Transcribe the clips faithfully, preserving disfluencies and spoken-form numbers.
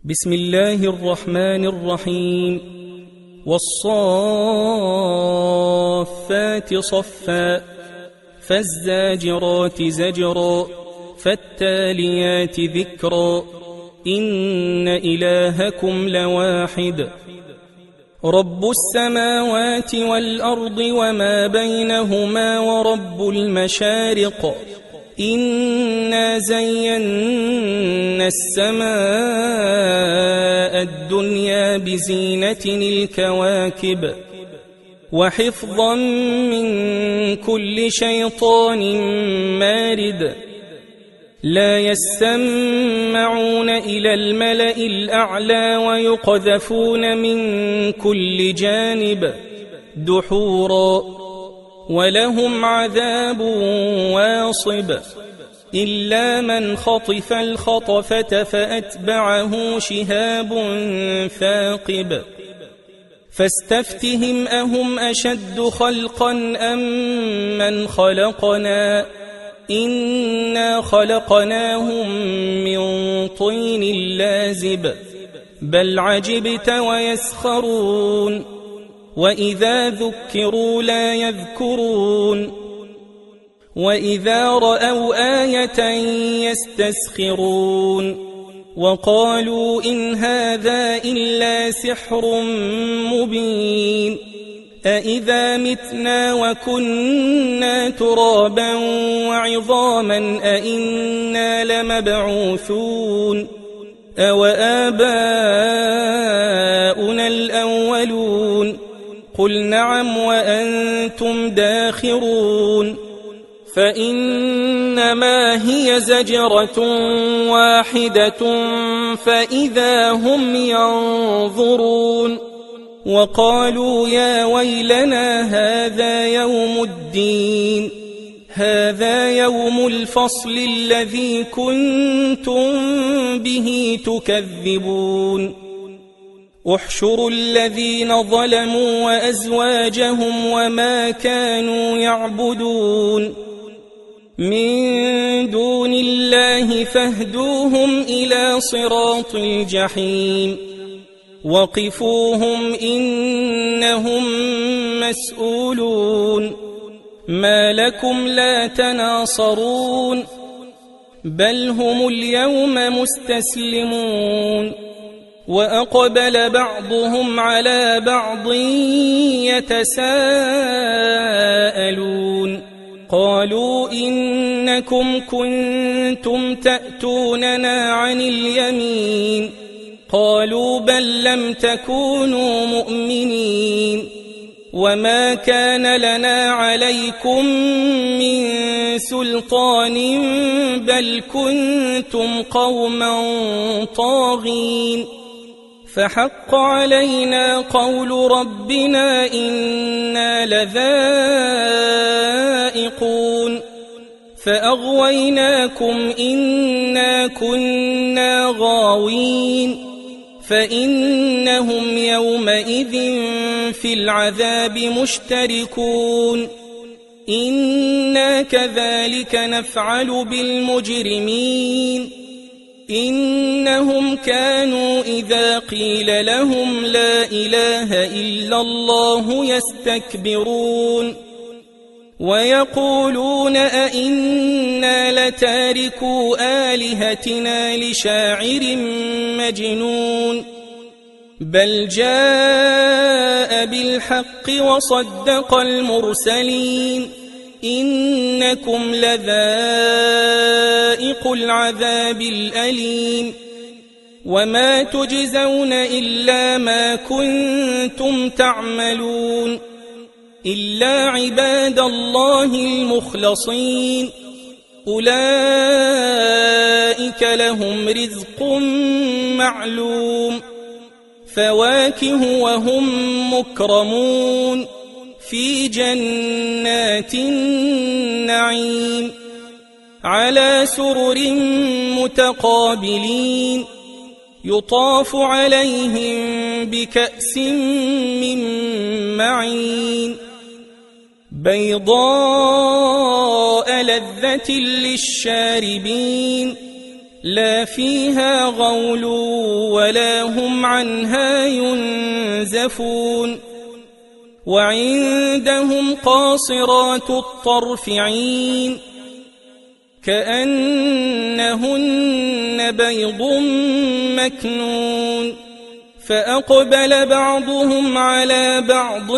بسم الله الرحمن الرحيم. والصافات صفا فالزاجرات زجرا فالتاليات ذكرا إن إلهكم لواحد رب السماوات والأرض وما بينهما ورب المشارق إنا زينا السماء الدنيا بزينة الكواكب وحفظا من كل شيطان مارد لا يسمعون إلى الملأ الأعلى ويقذفون من كل جانب دحورا ولهم عذاب واصب إلا من خطف الخطفة فأتبعه شهاب ثاقب فاستفتهم أهم أشد خلقا أم من خلقنا إنا خلقناهم من طين لازب بل عجبت ويسخرون وإذا ذكروا لا يذكرون وإذا رأوا آية يستسخرون وقالوا إن هذا إلا سحر مبين أإذا متنا وكنا ترابا وعظاما أإنا لمبعوثون أوآباؤنا الأولون قل نعم وأنتم داخرون فإنما هي زجرة واحدة فإذا هم ينظرون وقالوا يا ويلنا هذا يوم الدين هذا يوم الفصل الذي كنتم به تكذبون احشروا الذين ظلموا وأزواجهم وما كانوا يعبدون من دون الله فاهدوهم إلى صراط الجحيم وقفوهم إنهم مسؤولون ما لكم لا تناصرون بل هم اليوم مستسلمون وأقبل بعضهم على بعض يتساءلون قالوا إنكم كنتم تأتوننا عن اليمين قالوا بل لم تكونوا مؤمنين وما كان لنا عليكم من سلطان بل كنتم قوما طاغين فحق علينا قول ربنا إنا لذائقون فأغويناكم إنا كنا غاوين فإنهم يومئذ في العذاب مشتركون إنا كذلك نفعل بالمجرمين إنهم كانوا إذا قيل لهم لا إله إلا الله يستكبرون ويقولون أئنا لتاركو آلهتنا لشاعر مجنون بل جاء بالحق وصدق المرسلين إنكم لذائق العذاب الأليم وما تجزون إلا ما كنتم تعملون إلا عباد الله المخلصين أولئك لهم رزق معلوم فواكه وهم مكرمون في جنات النعيم على سرر متقابلين يطاف عليهم بكأس من معين بيضاء لذة للشاربين لا فيها غول ولا هم عنها ينزفون وعندهم قاصرات الطرف عين كأنهن بيض مكنون فأقبل بعضهم على بعض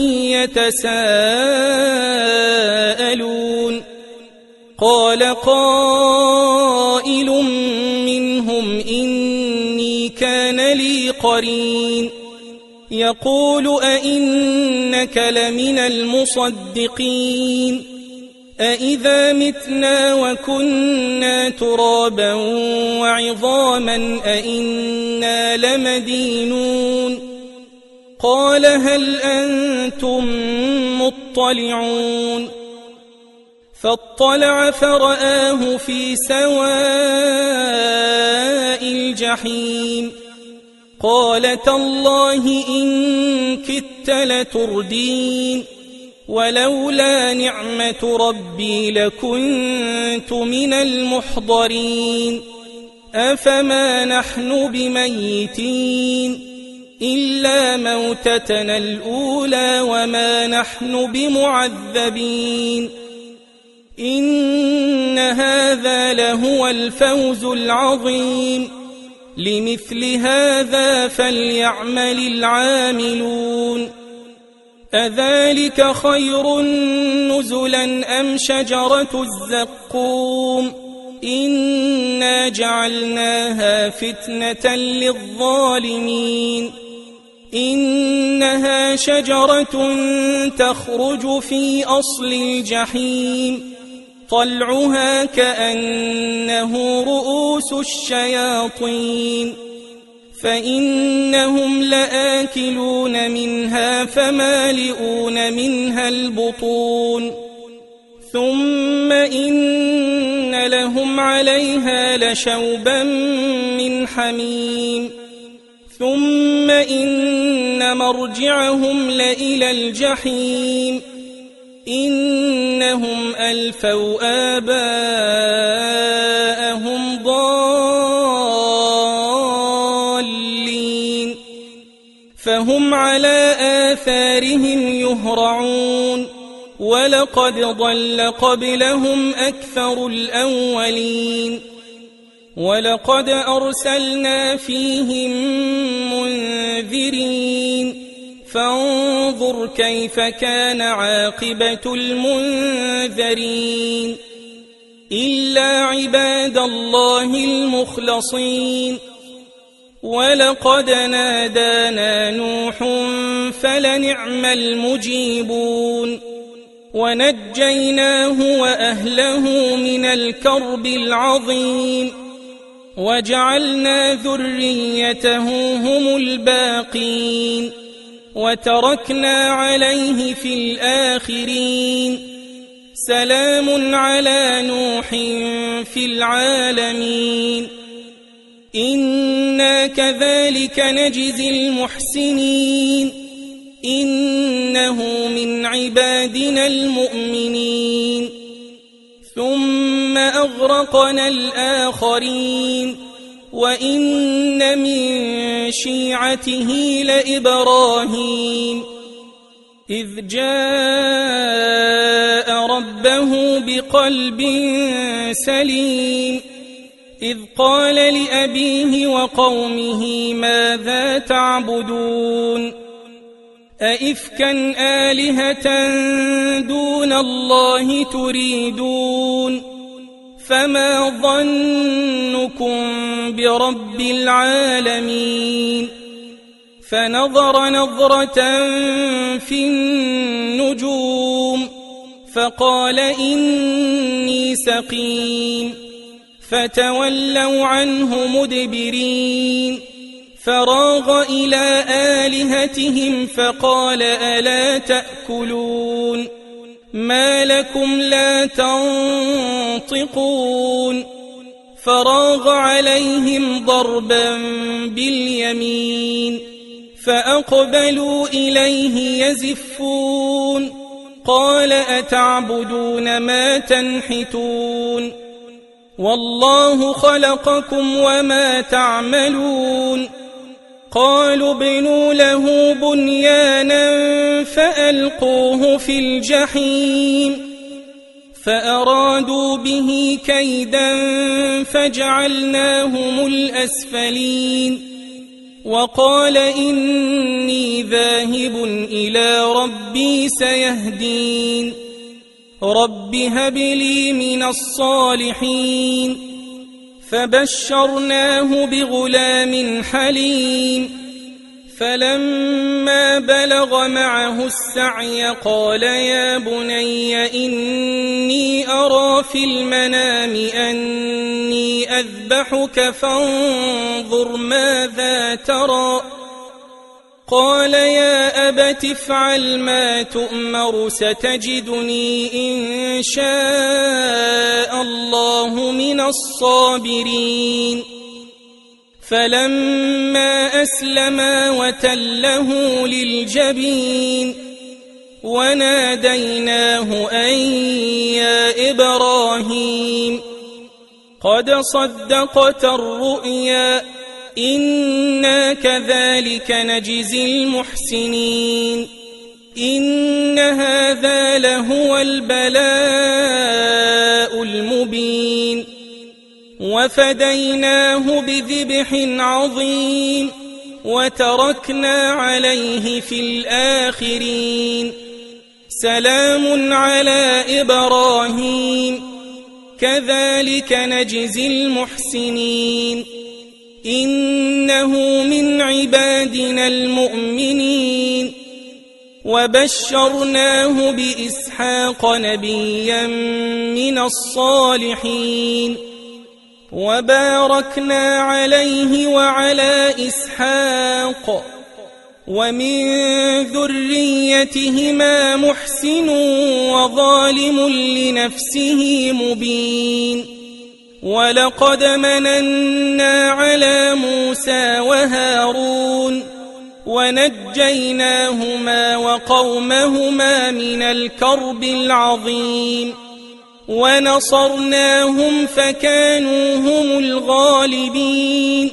يتساءلون قال قائل منهم إني كان لي قرين يقول أئنك لمن المصدقين أئذا متنا وكنا ترابا وعظاما أئنا لمدينون قال هل أنتم مطلعون فاطلع فرآه في سواء الجحيم قال تالله إن كدت لتردين ولولا نعمة ربي لكنت من المحضرين أفما نحن بميتين إلا موتتنا الأولى وما نحن بمعذبين إن هذا لهو الفوز العظيم لمثل هذا فليعمل العاملون أذلك خير نزلا أم شجرة الزقوم إنا جعلناها فتنة للظالمين إنها شجرة تخرج في أصل الجحيم طلعها كأنه رؤوس الشياطين فإنهم لآكلون منها فمالئون منها البطون ثم إن لهم عليها لشوبا من حميم ثم إن مرجعهم لإلى الجحيم إنهم ألفوا آباءهم ضالين فهم على آثارهم يهرعون ولقد ضل قبلهم أكثر الأولين ولقد أرسلنا فيهم منذرين فانظر كيف كان عاقبة المنذرين إلا عباد الله المخلصين ولقد نادانا نوح فلنعم المجيبون ونجيناه وأهله من الكرب العظيم وجعلنا ذريته هم الباقين وتركنا عليه في الآخرين سلام على نوح في العالمين إنا كذلك نجزي المحسنين إنه من عبادنا المؤمنين ثم أغرقنا الآخرين وإن من شيعته لإبراهيم إذ جاء ربه بقلب سليم إذ قال لأبيه وقومه ماذا تعبدون أئفكا آلهة دون الله تريدون فما ظنكم برب العالمين فنظر نظرة في النجوم فقال إني سقيم فتولوا عنه مدبرين فراغ إلى آلهتهم فقال ألا تأكلون ما لكم لا تنطقون فراغ عليهم ضربا باليمين فأقبلوا إليه يزفون قال أتعبدون ما تنحتون والله خلقكم وما تعملون قالوا ابنوا له بنيانا فألقوه في الجحيم فأرادوا به كيدا فجعلناهم الأسفلين وقال إني ذاهب إلى ربي سيهدين رب هب لي من الصالحين فبشرناه بغلام حليم فلما بلغ معه السعي قال يا بني إني أرى في المنام أني أذبحك فانظر ماذا ترى قال يا أبت افعل ما تؤمر ستجدني إن شاء الله من الصابرين فلما أسلما وتله للجبين وناديناه أن يا إبراهيم قد صدقت الرؤيا إنا كذلك نجزي المحسنين إن هذا لهو البلاء المبين وفديناه بذبح عظيم وتركنا عليه في الآخرين سلام على إبراهيم كذلك نجزي المحسنين إنه من عبادنا المؤمنين وبشرناه بإسحاق نبيا من الصالحين وباركنا عليه وعلى إسحاق ومن ذريتهما محسن وظالم لنفسه مبين ولقد مننا على موسى وهارون ونجيناهما وقومهما من الكرب العظيم ونصرناهم فكانوا هم الغالبين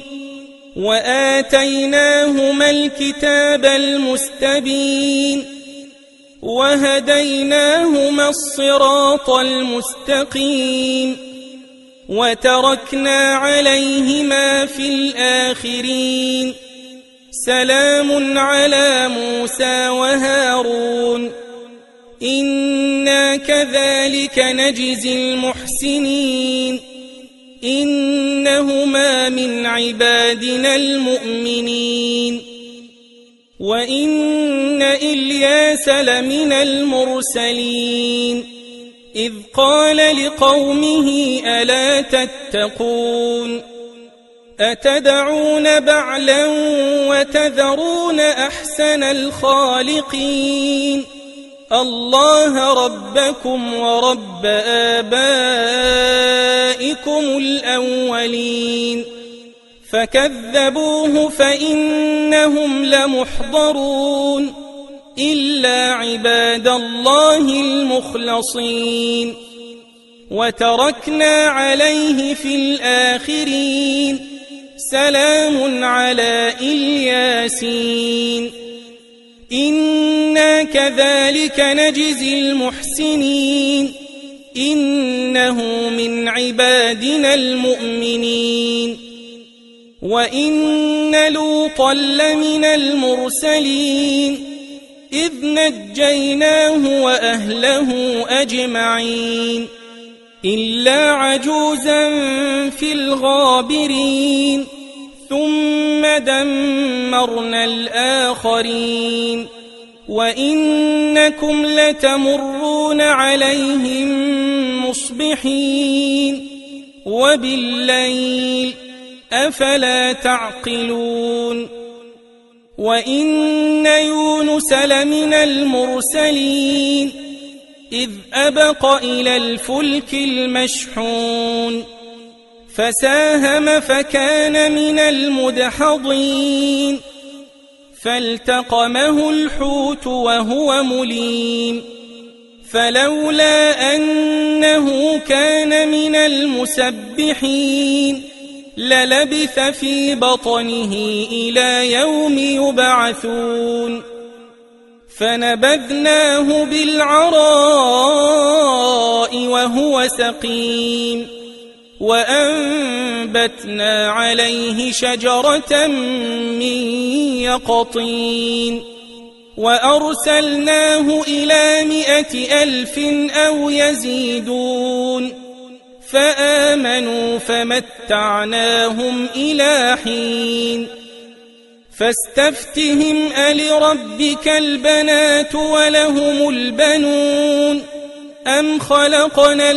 وآتيناهما الكتاب المستبين وهديناهما الصراط المستقيم وتركنا عليهما في الآخرين سلام على موسى وهارون إنا كذلك نجزي المحسنين إنهما من عبادنا المؤمنين وإن إلياس لمن المرسلين إذ قال لقومه ألا تتقون أتدعون بعلا وتذرون أحسن الخالقين الله ربكم ورب آبائكم الأولين فكذبوه فإنهم لمحضرون إلا عباد الله المخلصين وتركنا عليه في الآخرين سلام على الياسين إنا كذلك نجزي المحسنين إنه من عبادنا المؤمنين وإن لوطا لمن المرسلين إذ نجيناه وأهله أجمعين إلا عجوزا في الغابرين ثم دمرنا الآخرين وإنكم لتمرون عليهم مصبحين وبالليل أفلا تعقلون وإن يونس لمن المرسلين إذ أبق إلى الفلك المشحون فساهم فكان من المدحضين فالتقمه الحوت وهو مليم فلولا أنه كان من المسبحين للبث في بطنه إلى يوم يبعثون فنبذناه بالعراء وهو سقيم وأنبتنا عليه شجرة من يقطين وأرسلناه إلى مائة ألف أو يزيدون فآمنوا فمتعناهم إلى حين فاستفتهم ألربك البنات ولهم البنون أم خلقنا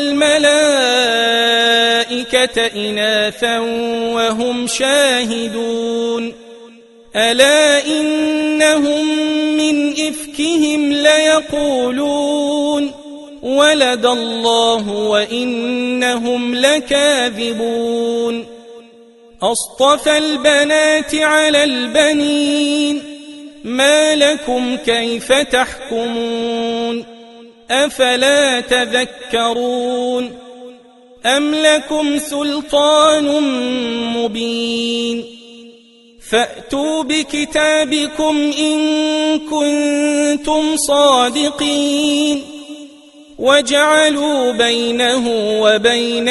الملائكة إناثا وهم شاهدون ألا إنهم من إفكهم ليقولون ولد الله وإنهم لكاذبون أصطفى البنات على البنين ما لكم كيف تحكمون أفلا تذكرون أم لكم سلطان مبين فأتوا بكتابكم إن كنتم صادقين وجعلوا بينه وبين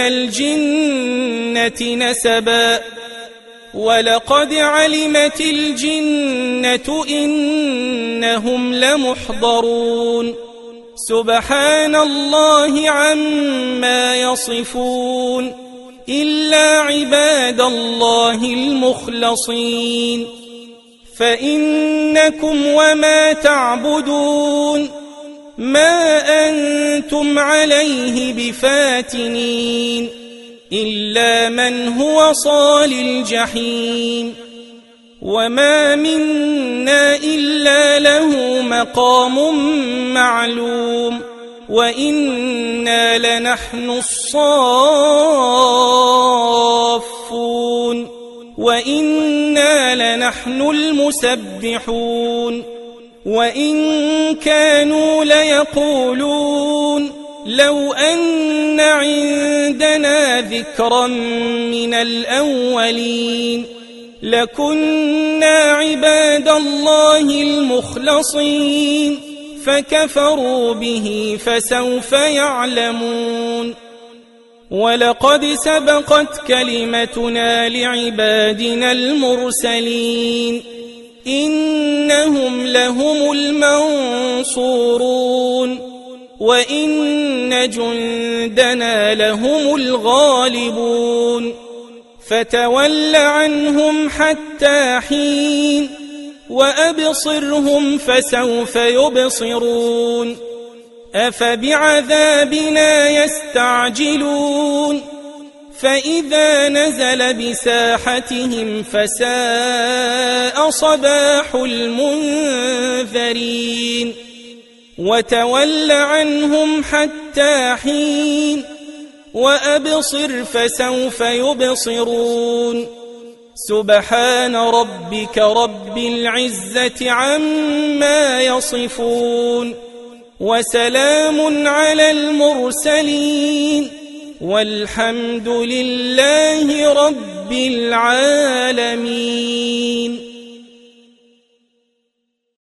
الجنة نسبا ولقد علمت الجنة إنهم لمحضرون سبحان الله عما يصفون إلا عباد الله المخلصين فإنكم وما تعبدون ما أنتم عليه بفاتنين إلا من هو صال الجحيم وما منا إلا له مقام معلوم وإنا لنحن الصافون وإنا لنحن المسبحون وإن كانوا ليقولون لو أن عندنا ذكرا من الأولين لكنا عباد الله المخلصين فكفروا به فسوف يعلمون ولقد سبقت كلمتنا لعبادنا المرسلين إنهم لهم المنصورون وإن جندنا لهم الغالبون فتول عنهم حتى حين وأبصرهم فسوف يبصرون أفبعذابنا يستعجلون فإذا نزل بساحتهم فساء صباح المنذرين وتول عنهم حتى حين وأبصر فسوف يبصرون سبحان ربك رب العزة عما يصفون وسلام على المرسلين والحمد لله رب العالمين.